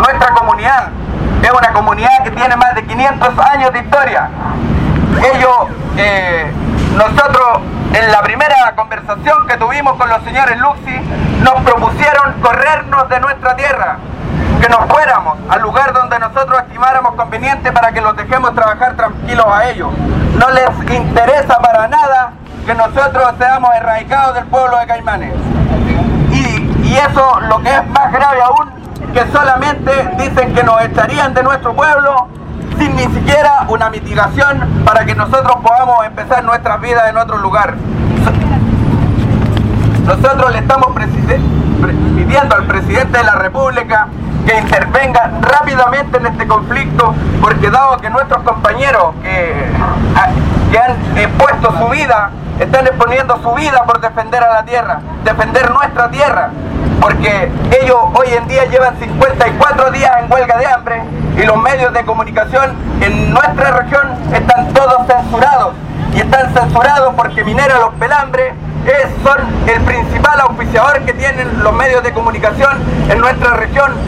Nuestra comunidad es una comunidad que tiene más de 500 años de historia. Nosotros en la primera conversación que tuvimos con los señores Luxi nos propusieron corrernos de nuestra tierra, que nos fuéramos al lugar donde nosotros estimáramos conveniente para que los dejemos trabajar tranquilos a ellos. No les interesa para nada que nosotros seamos erradicados del pueblo de Caimanes. Y eso, lo que es más grave aún, que solamente dicen que nos echarían de nuestro pueblo sin ni siquiera una mitigación para que nosotros podamos empezar nuestras vidas en otro lugar. Nosotros le estamos pidiendo al presidente de la República que intervenga rápidamente en este conflicto, porque dado que nuestros compañeros que han expuesto su vida, están exponiendo su vida por defender a la tierra, defender nuestra tierra, porque ellos hoy en día llevan 54 días en huelga de hambre y los medios de comunicación en nuestra región están todos censurados, y están censurados porque Minera Los Pelambres son el principal auspiciador que tienen los medios de comunicación en nuestra región.